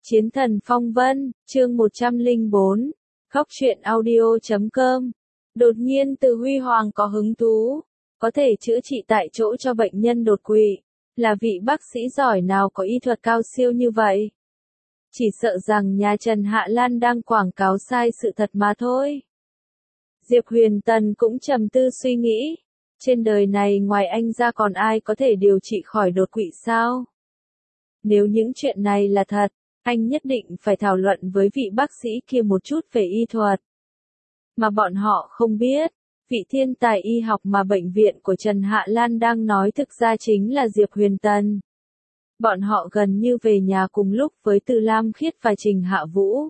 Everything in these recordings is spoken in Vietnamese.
Chiến thần phong vân, chương 104, Khóc truyện audio.com. Đột nhiên Từ Huy Hoàng có hứng thú, có thể chữa trị tại chỗ cho bệnh nhân đột quỵ, là vị bác sĩ giỏi nào có y thuật cao siêu như vậy. Chỉ sợ rằng nhà Trần Hạ Lan đang quảng cáo sai sự thật mà thôi. Diệp Huyền Tần cũng trầm tư suy nghĩ, trên đời này ngoài anh ra còn ai có thể điều trị khỏi đột quỵ sao? Nếu những chuyện này là thật, anh nhất định phải thảo luận với vị bác sĩ kia một chút về y thuật. Mà bọn họ không biết, vị thiên tài y học mà bệnh viện của Trần Hạ Lan đang nói thực ra chính là Diệp Huyền Tần. Bọn họ gần như về nhà cùng lúc với Từ Lam Khiết và Trình Hạ Vũ.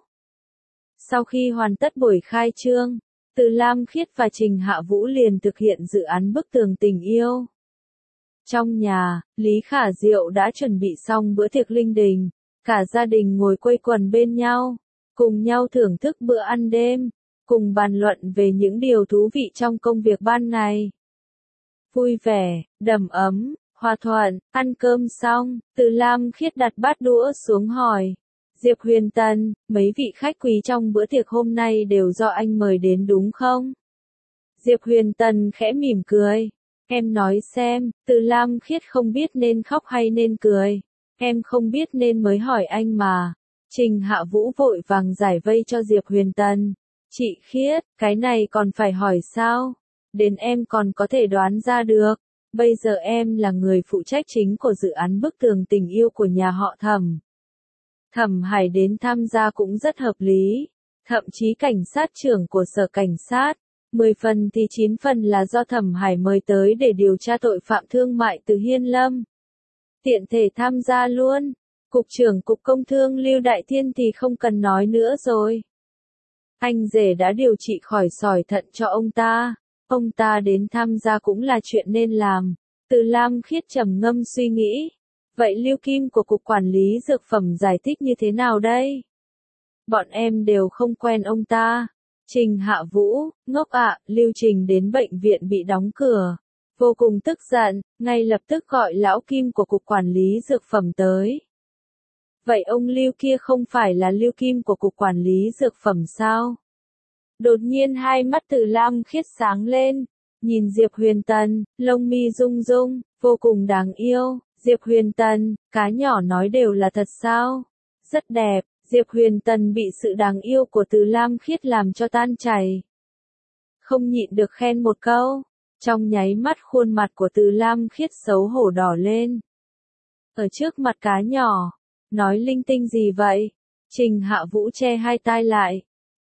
Sau khi hoàn tất buổi khai trương, Từ Lam Khiết và Trình Hạ Vũ liền thực hiện dự án bức tường tình yêu. Trong nhà, Lý Khả Diệu đã chuẩn bị xong bữa tiệc linh đình, cả gia đình ngồi quây quần bên nhau, cùng nhau thưởng thức bữa ăn đêm, cùng bàn luận về những điều thú vị trong công việc ban ngày. Vui vẻ, đầm ấm, hòa thuận, ăn cơm xong, Từ Lam Khiết đặt bát đũa xuống hỏi. Diệp Huyền Tần, mấy vị khách quý trong bữa tiệc hôm nay đều do anh mời đến đúng không? Diệp Huyền Tần khẽ mỉm cười. Em nói xem, Từ Lam Khiết không biết nên khóc hay nên cười. Em không biết nên mới hỏi anh mà. Trình Hạ Vũ vội vàng giải vây cho Diệp Huyền Tần. Chị Khiết, cái này còn phải hỏi sao? Đến em còn có thể đoán ra được. Bây giờ em là người phụ trách chính của dự án bức tường tình yêu của nhà họ Thẩm. Thẩm Hải đến tham gia cũng rất hợp lý. Thậm chí cảnh sát trưởng của sở cảnh sát, 10 phần thì 9 phần là do Thẩm Hải mời tới để điều tra tội phạm thương mại từ Hiên Lâm. Tiện thể tham gia luôn. Cục trưởng Cục Công Thương Lưu Đại Thiên thì không cần nói nữa rồi. Anh rể đã điều trị khỏi sỏi thận cho ông ta. Ông ta đến tham gia cũng là chuyện nên làm. Từ Lam Khiết trầm ngâm suy nghĩ. Vậy Lưu Kim của Cục Quản lý Dược phẩm giải thích như thế nào đây? Bọn em đều không quen ông ta. Trình Hạ Vũ, ngốc ạ, Lưu Trình đến bệnh viện bị đóng cửa. Vô cùng tức giận, ngay lập tức gọi lão Kim của Cục Quản lý Dược phẩm tới. Vậy ông Lưu kia không phải là Lưu Kim của Cục Quản lý Dược phẩm sao? Đột nhiên hai mắt Từ Lam Khiết sáng lên, nhìn Diệp Huyền Tần, lông mi rung rung, vô cùng đáng yêu. Diệp Huyền Tần, cá nhỏ nói đều là thật sao? Rất đẹp. Diệp Huyền Tần bị sự đáng yêu của Từ Lam Khiết làm cho tan chảy. Không nhịn được khen một câu. Trong nháy mắt khuôn mặt của Từ Lam Khiết xấu hổ đỏ lên. Ở trước mặt cá nhỏ, nói linh tinh gì vậy? Trình Hạ Vũ che hai tai lại.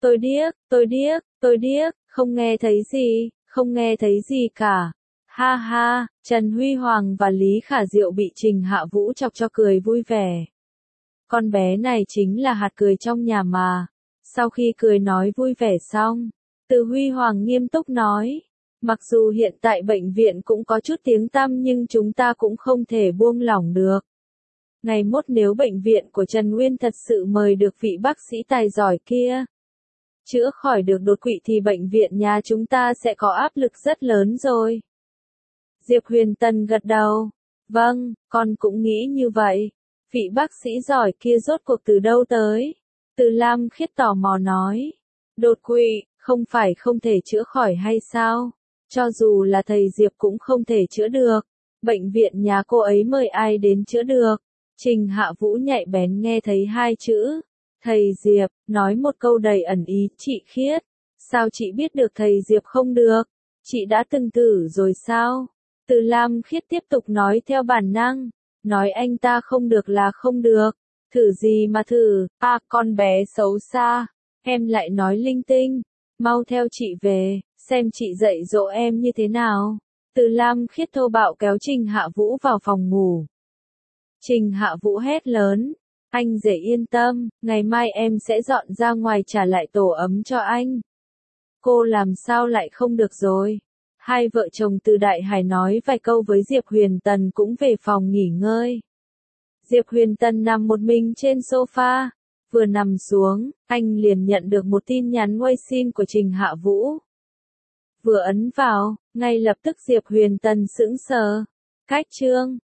Tôi điếc, không nghe thấy gì, không nghe thấy gì cả. Ha ha, Trần Huy Hoàng và Lý Khả Diệu bị Trình Hạ Vũ chọc cho cười vui vẻ. Con bé này chính là hạt cười trong nhà mà. Sau khi cười nói vui vẻ xong, Từ Huy Hoàng nghiêm túc nói. Mặc dù hiện tại bệnh viện cũng có chút tiếng tăm nhưng chúng ta cũng không thể buông lỏng được. Ngày mốt nếu bệnh viện của Trần Nguyên thật sự mời được vị bác sĩ tài giỏi kia, chữa khỏi được đột quỵ thì bệnh viện nhà chúng ta sẽ có áp lực rất lớn rồi. Diệp Huyền Tần gật đầu. Vâng, con cũng nghĩ như vậy. Vị bác sĩ giỏi kia rốt cuộc từ đâu tới? Từ Lam Khiết tò mò nói. Đột quỵ, không phải không thể chữa khỏi hay sao? Cho dù là thầy Diệp cũng không thể chữa được. Bệnh viện nhà cô ấy mời ai đến chữa được? Trình Hạ Vũ nhạy bén nghe thấy hai chữ. Thầy Diệp, nói một câu đầy ẩn ý. Chị Khiết, sao chị biết được thầy Diệp không được? Chị đã từng thử rồi sao? Từ Lam Khiết tiếp tục nói theo bản năng. Nói anh ta không được là không được. Thử gì mà thử, con bé xấu xa. Em lại nói linh tinh. Mau theo chị về, xem chị dạy dỗ em như thế nào. Từ Lam Khiết thô bạo kéo Trình Hạ Vũ vào phòng ngủ. Trình Hạ Vũ hét lớn. Anh rể yên tâm, ngày mai em sẽ dọn ra ngoài trả lại tổ ấm cho anh. Cô làm sao lại không được rồi. Hai vợ chồng Từ Đại Hải nói vài câu với Diệp Huyền Tần cũng về phòng nghỉ ngơi. Diệp Huyền Tần nằm một mình trên sofa. Vừa nằm xuống, anh liền nhận được một tin nhắn WeChat của Trình Hạ Vũ. Vừa ấn vào, ngay lập tức Diệp Huyền Tần sững sờ. Cách chương